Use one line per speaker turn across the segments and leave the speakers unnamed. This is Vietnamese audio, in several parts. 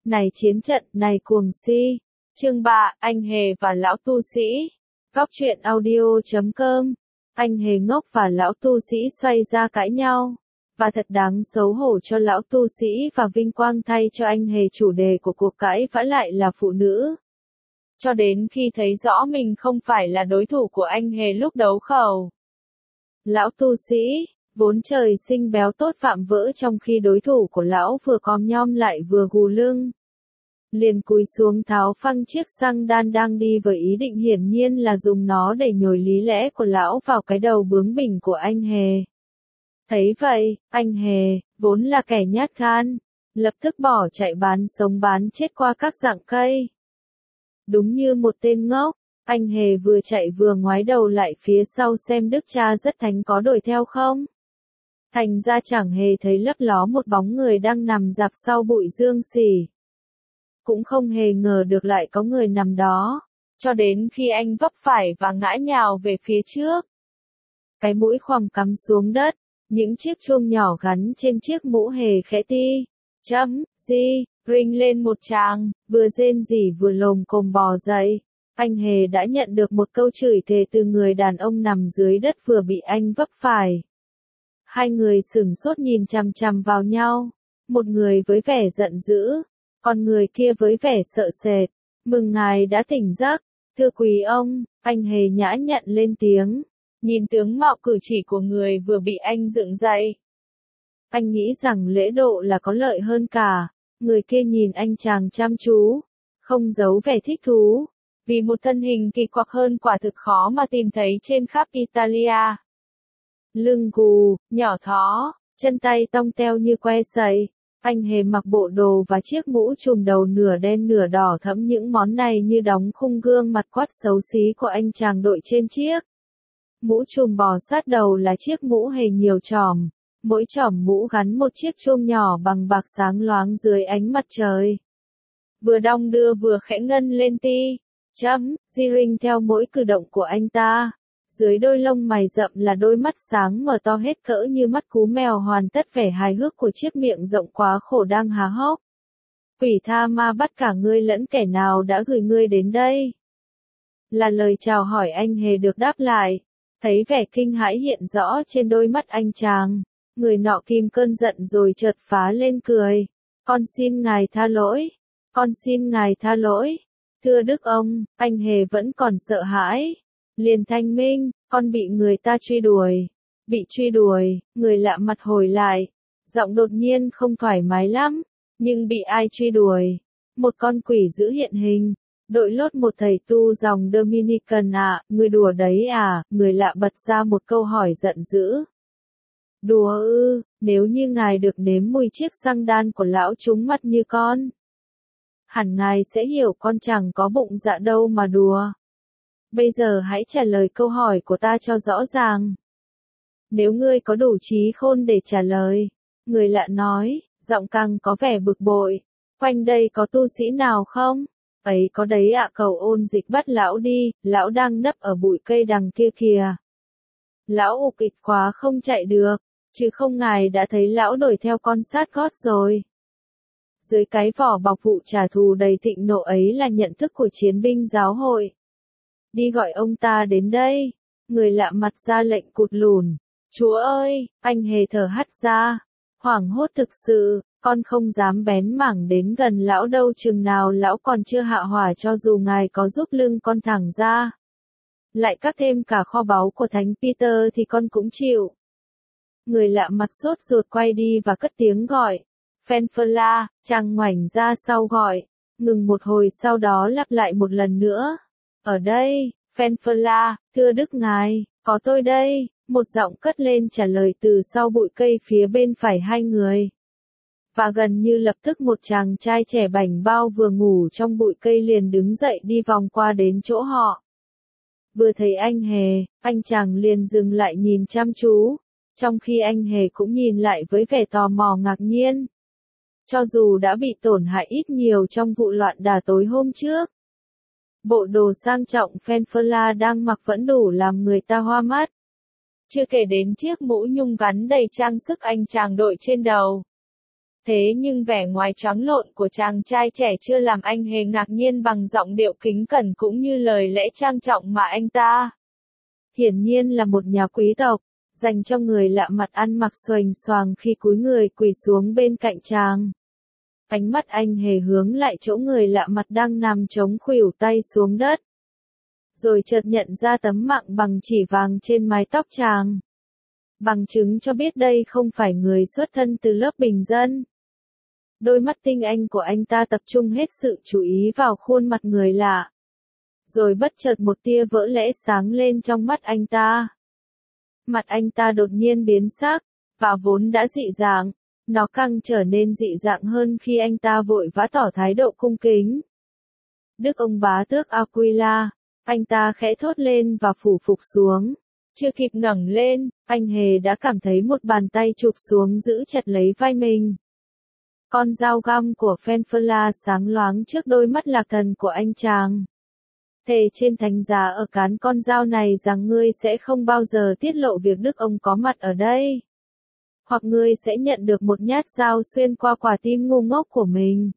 Này chiến trận, này cuồng si. Chương 3, anh hề và lão tu sĩ. Góc truyện audio.com. Anh hề ngốc và lão tu sĩ xoay ra cãi nhau. Và thật đáng xấu hổ cho lão tu sĩ và vinh quang thay cho anh hề, chủ đề của cuộc cãi vã lại là phụ nữ. Cho đến khi thấy rõ mình không phải là đối thủ của anh hề lúc đấu khẩu. Lão tu sĩ, vốn trời sinh béo tốt phạm vỡ trong khi đối thủ của lão vừa còm nhom lại vừa gù lưng. Liền cúi xuống tháo phăng chiếc xăng đan đang đi với ý định hiển nhiên là dùng nó để nhồi lý lẽ của lão vào cái đầu bướng bỉnh của anh hề. Thấy vậy, anh hề, vốn là kẻ nhát gan, lập tức bỏ chạy bán sống bán chết qua các rặng cây. Đúng như một tên ngốc, anh hề vừa chạy vừa ngoái đầu lại phía sau xem đức cha rất thánh có đuổi theo không. Thành ra chẳng hề thấy lấp ló một bóng người đang nằm rạp sau bụi dương xỉ. Cũng không hề ngờ được lại có người nằm đó, cho đến khi anh vấp phải và ngã nhào về phía trước. Cái mũi khoằm cắm xuống đất, những chiếc chuông nhỏ gắn trên chiếc mũ hề khẽ ti, rinh lên một tràng, vừa rên rỉ vừa lồm cồm bò dậy. Anh hề đã nhận được một câu chửi thề từ người đàn ông nằm dưới đất vừa bị anh vấp phải. Hai người sửng sốt nhìn chằm chằm vào nhau, một người với vẻ giận dữ, còn người kia với vẻ sợ sệt. Mừng ngài đã tỉnh giấc, thưa quý ông, anh hề nhã nhặn lên tiếng, nhìn tướng mạo cử chỉ của người vừa bị anh dựng dậy. Anh nghĩ rằng lễ độ là có lợi hơn cả. Người kia nhìn anh chàng chăm chú, không giấu vẻ thích thú, vì một thân hình kỳ quặc hơn quả thực khó mà tìm thấy trên khắp Italia. Lưng gù, nhỏ thó, chân tay tông teo như que sậy. Anh hề mặc bộ đồ và chiếc mũ trùm đầu nửa đen nửa đỏ thẫm, những món này như đóng khung gương mặt quát xấu xí của anh chàng đội trên chiếc mũ trùm bò sát đầu là chiếc mũ hề nhiều chòm. Mỗi chòm mũ gắn một chiếc chuông nhỏ bằng bạc sáng loáng dưới ánh mặt trời. Vừa đong đưa vừa khẽ ngân lên rinh theo mỗi cử động của anh ta. Dưới đôi lông mày rậm là đôi mắt sáng mở to hết cỡ như mắt cú mèo, hoàn tất vẻ hài hước của chiếc miệng rộng quá khổ đang há hốc. Quỷ tha ma bắt cả ngươi lẫn kẻ nào đã gửi ngươi đến đây? Là lời chào hỏi anh hề được đáp lại. Thấy vẻ kinh hãi hiện rõ trên đôi mắt anh chàng, người nọ kìm cơn giận rồi chợt phá lên cười. Con xin ngài tha lỗi. Con xin ngài tha lỗi. Thưa đức ông, anh hề vẫn còn sợ hãi. Liền thanh minh, con bị người ta truy đuổi. Bị truy đuổi, người lạ mặt hồi lại. Giọng đột nhiên không thoải mái lắm. Nhưng bị ai truy đuổi? Một con quỷ dữ hiện hình. Đội lốt một thầy tu dòng Dominican ạ, người đùa đấy à? Người lạ bật ra một câu hỏi giận dữ. Đùa ư? Nếu như ngài được nếm mùi chiếc xăng đan của lão trúng mắt như con, hẳn ngài sẽ hiểu con chẳng có bụng dạ đâu mà đùa. Bây giờ hãy trả lời câu hỏi của ta cho rõ ràng. Nếu ngươi có đủ trí khôn để trả lời, người lạ nói, giọng càng có vẻ bực bội. Quanh đây có tu sĩ nào không? Ấy có đấy ạ, cầu ôn dịch bắt lão đi, lão đang nấp ở bụi cây đằng kia kìa. Lão ục ịch quá không chạy được, chứ không ngài đã thấy lão đuổi theo con sát gót rồi. Dưới cái vỏ bọc vụ trả thù đầy thịnh nộ ấy là nhận thức của chiến binh giáo hội. Đi gọi ông ta đến đây. Người lạ mặt ra lệnh cụt lùn. Chúa ơi, anh hề thở hắt ra. Hoảng hốt thực sự, con không dám bén mảng đến gần lão đâu, chừng nào lão còn chưa hạ hỏa cho dù ngài có giúp lưng con thẳng ra. Lại cắt thêm cả kho báu của Thánh Peter thì con cũng chịu. Người lạ mặt sốt ruột quay đi và cất tiếng gọi. Fenfela, chàng ngoảnh ra sau gọi. Ngừng một hồi sau đó lặp lại một lần nữa. Ở đây, Fenfela, thưa đức ngài, có tôi đây. Một giọng cất lên trả lời từ sau bụi cây phía bên phải hai người. Và gần như lập tức một chàng trai trẻ bảnh bao vừa ngủ trong bụi cây liền đứng dậy đi vòng qua đến chỗ họ. Vừa thấy anh hề, anh chàng liền dừng lại nhìn chăm chú, trong khi anh hề cũng nhìn lại với vẻ tò mò ngạc nhiên. Cho dù đã bị tổn hại ít nhiều trong vụ loạn đả tối hôm trước, bộ đồ sang trọng Fenfela đang mặc vẫn đủ làm người ta hoa mắt. Chưa kể đến chiếc mũ nhung gắn đầy trang sức anh chàng đội trên đầu. Thế nhưng vẻ ngoài trắng lộn của chàng trai trẻ chưa làm anh Hề ngạc nhiên bằng giọng điệu kính cẩn cũng như lời lẽ trang trọng mà anh ta. Hiển nhiên là một nhà quý tộc, dành cho người lạ mặt ăn mặc xoành xoàng khi cúi người quỳ xuống bên cạnh chàng. Ánh mắt anh Hề hướng lại chỗ người lạ mặt đang nằm chống khuỷu tay xuống đất. Rồi chợt nhận ra tấm mạng bằng chỉ vàng trên mái tóc chàng. Bằng chứng cho biết đây không phải người xuất thân từ lớp bình dân. Đôi mắt tinh anh của anh ta tập trung hết sự chú ý vào khuôn mặt người lạ. Rồi bất chợt một tia vỡ lẽ sáng lên trong mắt anh ta. Mặt anh ta đột nhiên biến sắc, và vốn đã dị dạng, nó càng trở nên dị dạng hơn khi anh ta vội vã tỏ thái độ cung kính. Đức ông bá tước Aquila, anh ta khẽ thốt lên và phủ phục xuống. Chưa kịp ngẩng lên, anh Hề đã cảm thấy một bàn tay chụp xuống giữ chặt lấy vai mình. Con dao găm của Fenfala sáng loáng trước đôi mắt lạc thần của anh chàng. Thề trên thánh giá ở cán con dao này rằng ngươi sẽ không bao giờ tiết lộ việc đức ông có mặt ở đây. Hoặc ngươi sẽ nhận được một nhát dao xuyên qua quả tim ngu ngốc của mình.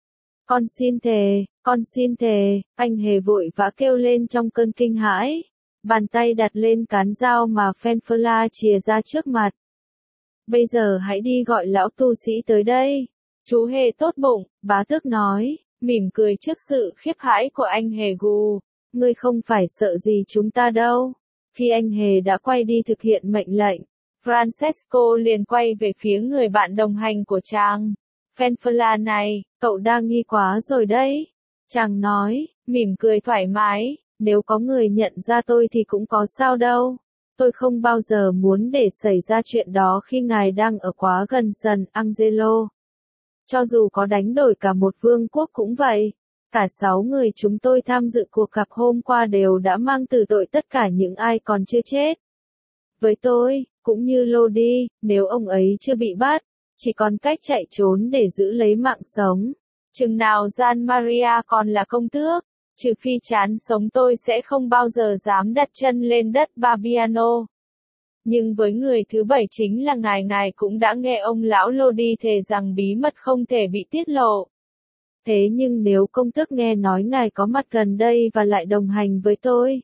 Con xin thề, anh Hề vội vã kêu lên trong cơn kinh hãi. Bàn tay đặt lên cán dao mà Fenfala chìa ra trước mặt. Bây giờ hãy đi gọi lão tu sĩ tới đây. Chú Hề tốt bụng, bá tước nói, mỉm cười trước sự khiếp hãi của anh Hề gù. Ngươi không phải sợ gì chúng ta đâu. Khi anh Hề đã quay đi thực hiện mệnh lệnh, Francesco liền quay về phía người bạn đồng hành của chàng. Fenfala này, cậu đang nghi quá rồi đấy. Chàng nói, mỉm cười thoải mái, nếu có người nhận ra tôi thì cũng có sao đâu. Tôi không bao giờ muốn để xảy ra chuyện đó khi ngài đang ở quá gần San Angelo. Cho dù có đánh đổi cả một vương quốc cũng vậy. Cả 6 người chúng tôi tham dự cuộc gặp hôm qua đều đã mang từ tội tất cả những ai còn chưa chết. Với tôi, cũng như Lodi, nếu ông ấy chưa bị bắt, chỉ còn cách chạy trốn để giữ lấy mạng sống. Chừng nào Gian Maria còn là công tước, trừ phi chán sống tôi sẽ không bao giờ dám đặt chân lên đất Barbiano. Nhưng với người thứ 7 chính là ngài cũng đã nghe ông lão Lodi thề rằng bí mật không thể bị tiết lộ. Thế nhưng nếu công tước nghe nói ngài có mặt gần đây và lại đồng hành với tôi,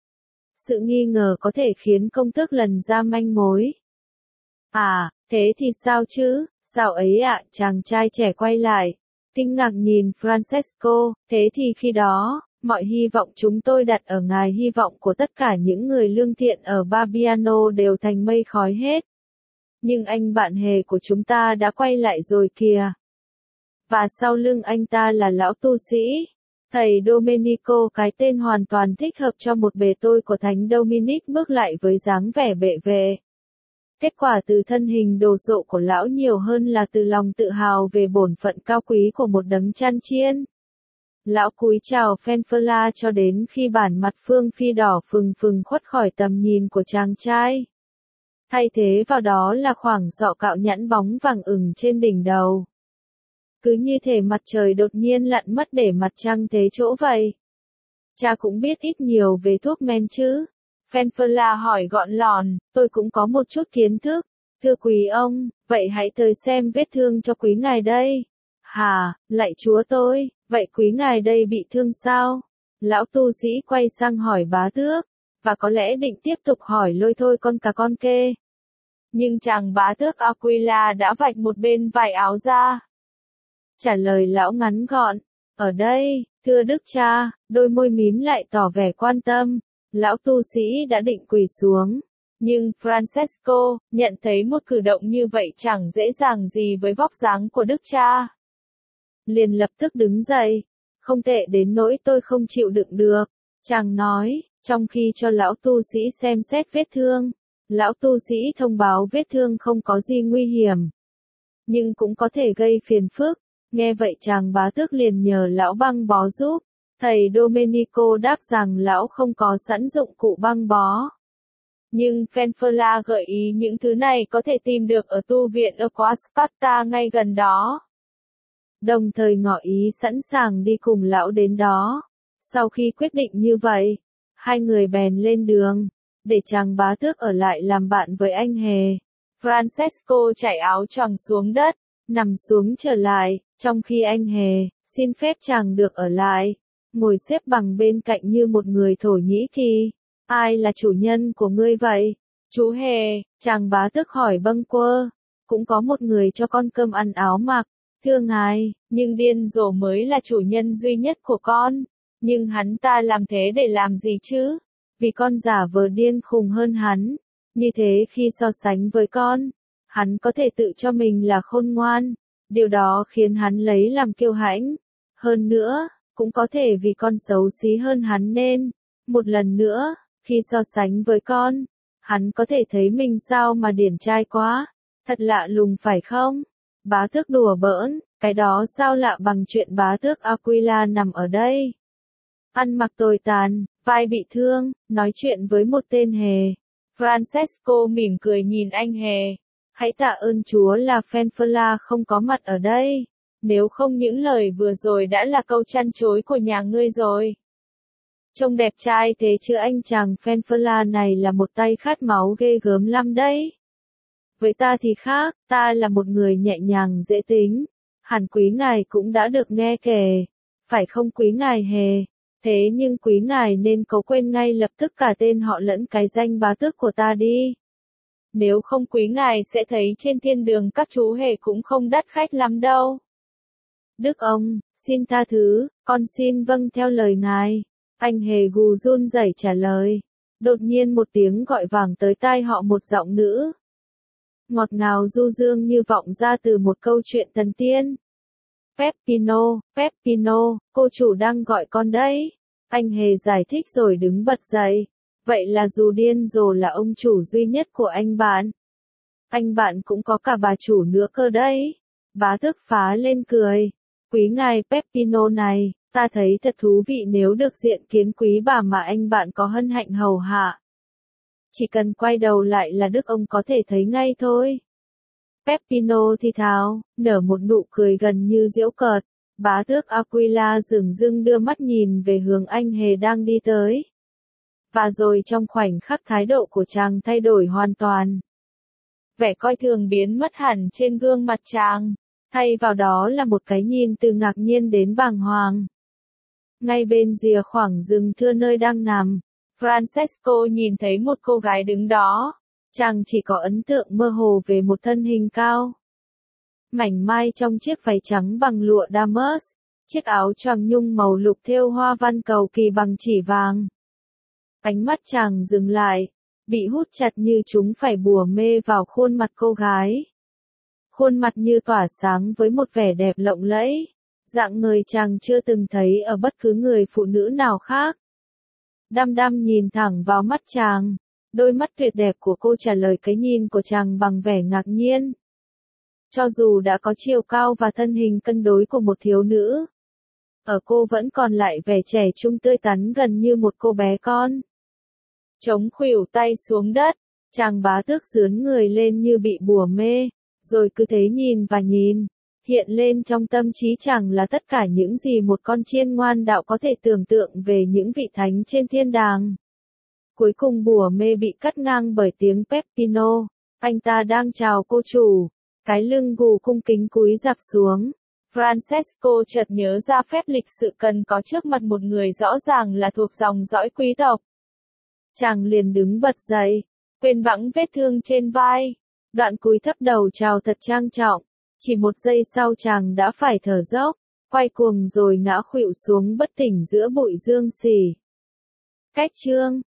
sự nghi ngờ có thể khiến công tước lần ra manh mối. À, thế thì sao chứ, sao ấy ạ, chàng trai trẻ quay lại, kinh ngạc nhìn Francesco, thế thì khi đó, mọi hy vọng chúng tôi đặt ở ngài, hy vọng của tất cả những người lương thiện ở Barbiano đều thành mây khói hết. Nhưng anh bạn Hề của chúng ta đã quay lại rồi kìa. Và sau lưng anh ta là lão tu sĩ, thầy Domenico, cái tên hoàn toàn thích hợp cho một bề tôi của thánh Dominic, bước lại với dáng vẻ bệ vệ. Kết quả từ thân hình đồ sộ của lão nhiều hơn là từ lòng tự hào về bổn phận cao quý của một đấng chăn chiên. Lão cúi chào Fenfala cho đến khi bản mặt Phương Phi đỏ phừng phừng khuất khỏi tầm nhìn của chàng trai. Thay thế vào đó là khoảng sọ cạo nhẵn bóng vàng ửng trên đỉnh đầu. Cứ như thể mặt trời đột nhiên lặn mất để mặt trăng thế chỗ vậy. Cha cũng biết ít nhiều về thuốc men chứ? Fenfala hỏi gọn lòn, tôi cũng có một chút kiến thức. Thưa quý ông, vậy hãy tới xem vết thương cho quý ngài đây. Hà, lạy chúa tôi, vậy quý ngài đây bị thương sao? Lão tu sĩ quay sang hỏi bá tước, và có lẽ định tiếp tục hỏi lôi thôi con cá con kê. Nhưng chàng bá tước Aquila đã vạch một bên vải áo ra. Trả lời lão ngắn gọn, ở đây, thưa đức cha, đôi môi mím lại tỏ vẻ quan tâm. Lão tu sĩ đã định quỳ xuống. Nhưng Francesco nhận thấy một cử động như vậy chẳng dễ dàng gì với vóc dáng của đức cha. Liền lập tức đứng dậy. Không tệ đến nỗi tôi không chịu đựng được. Chàng nói, trong khi cho lão tu sĩ xem xét vết thương. Lão tu sĩ thông báo vết thương không có gì nguy hiểm. Nhưng cũng có thể gây phiền phức. Nghe vậy chàng bá tước liền nhờ lão băng bó giúp. Thầy Domenico đáp rằng lão không có sẵn dụng cụ băng bó. Nhưng Fenfala gợi ý những thứ này có thể tìm được ở tu viện ở quá Sparta ngay gần đó. Đồng thời ngỏ ý sẵn sàng đi cùng lão đến đó. Sau khi quyết định như vậy, hai người bèn lên đường, để chàng bá tước ở lại làm bạn với anh Hề. Francesco trải áo choàng xuống đất, nằm xuống trở lại, trong khi anh Hề, xin phép chàng được ở lại, ngồi xếp bằng bên cạnh như một người Thổ Nhĩ Kỳ. Ai là chủ nhân của ngươi vậy? Chú Hề, chàng bá tước hỏi bâng quơ. Cũng có một người cho con cơm ăn áo mặc. Thưa ngài, nhưng điên rồ mới là chủ nhân duy nhất của con. Nhưng hắn ta làm thế để làm gì chứ? Vì con giả vờ điên khùng hơn hắn. Như thế khi so sánh với con, hắn có thể tự cho mình là khôn ngoan. Điều đó khiến hắn lấy làm kiêu hãnh. Hơn nữa, cũng có thể vì con xấu xí hơn hắn nên, một lần nữa, khi so sánh với con, hắn có thể thấy mình sao mà điển trai quá. Thật lạ lùng phải không? Bá tước đùa bỡn, cái đó sao lạ bằng chuyện bá tước Aquila nằm ở đây. Ăn mặc tồi tàn, vai bị thương, nói chuyện với một tên hề. Francesco mỉm cười nhìn anh Hề. Hãy tạ ơn Chúa là Fenfella không có mặt ở đây. Nếu không những lời vừa rồi đã là câu chăn chối của nhà ngươi rồi. Trông đẹp trai thế chứ anh chàng Fenfella này là một tay khát máu ghê gớm lắm đấy. Với ta thì khác, ta là một người nhẹ nhàng dễ tính. Hẳn quý ngài cũng đã được nghe kể. Phải không quý ngài Hề? Thế nhưng quý ngài nên có quên ngay lập tức cả tên họ lẫn cái danh bá tước của ta đi. Nếu không quý ngài sẽ thấy trên thiên đường các chú hề cũng không đắt khách lắm đâu. Đức ông, xin tha thứ, con xin vâng theo lời ngài. Anh Hề gù run rẩy trả lời. Đột nhiên một tiếng gọi vang tới tai họ, một giọng nữ ngọt ngào du dương như vọng ra từ một câu chuyện thần tiên. Peppino, Peppino, cô chủ đang gọi con đấy. Anh Hề giải thích rồi đứng bật dậy. Vậy là dù điên rồ là ông chủ duy nhất của anh bạn. Anh bạn cũng có cả bà chủ nữa cơ đấy. Bá tước phá lên cười. Quý ngài Peppino này, ta thấy thật thú vị nếu được diện kiến quý bà mà anh bạn có hân hạnh hầu hạ. Chỉ cần quay đầu lại là đức ông có thể thấy ngay thôi. Peppino thì thào, nở một nụ cười gần như giễu cợt. Bá tước Aquila dửng dưng đưa mắt nhìn về hướng anh Hề đang đi tới. Và rồi trong khoảnh khắc thái độ của chàng thay đổi hoàn toàn. Vẻ coi thường biến mất hẳn trên gương mặt chàng. Thay vào đó là một cái nhìn từ ngạc nhiên đến bàng hoàng. Ngay bên rìa khoảng rừng thưa nơi đang nằm, Francesco nhìn thấy một cô gái đứng đó. Chàng chỉ có ấn tượng mơ hồ về một thân hình cao, mảnh mai trong chiếc váy trắng bằng lụa damask, chiếc áo choàng nhung màu lục thêu hoa văn cầu kỳ bằng chỉ vàng. Ánh mắt chàng dừng lại, bị hút chặt như chúng phải bùa mê vào khuôn mặt cô gái. Khuôn mặt như tỏa sáng với một vẻ đẹp lộng lẫy, dạng người chàng chưa từng thấy ở bất cứ người phụ nữ nào khác. Đăm đăm nhìn thẳng vào mắt chàng, đôi mắt tuyệt đẹp của cô trả lời cái nhìn của chàng bằng vẻ ngạc nhiên. Cho dù đã có chiều cao và thân hình cân đối của một thiếu nữ, ở cô vẫn còn lại vẻ trẻ trung tươi tắn gần như một cô bé con. Chống khuỷu tay xuống đất, chàng bá tước dướn người lên như bị bùa mê, rồi cứ thế nhìn và nhìn. Hiện lên trong tâm trí chàng là tất cả những gì một con chiên ngoan đạo có thể tưởng tượng về những vị thánh trên thiên đàng. Cuối cùng bùa mê bị cắt ngang bởi tiếng Peppino. Anh ta đang chào cô chủ. Cái lưng gù cung kính cúi rạp xuống. Francesco chợt nhớ ra phép lịch sự cần có trước mặt một người rõ ràng là thuộc dòng dõi quý tộc. Chàng liền đứng bật dậy, quên bẵng vết thương trên vai. Đoạn cúi thấp đầu chào thật trang trọng. Chỉ một giây sau chàng đã phải thở dốc, quay cuồng rồi ngã khuỵu xuống bất tỉnh giữa bụi dương xỉ. Cách chương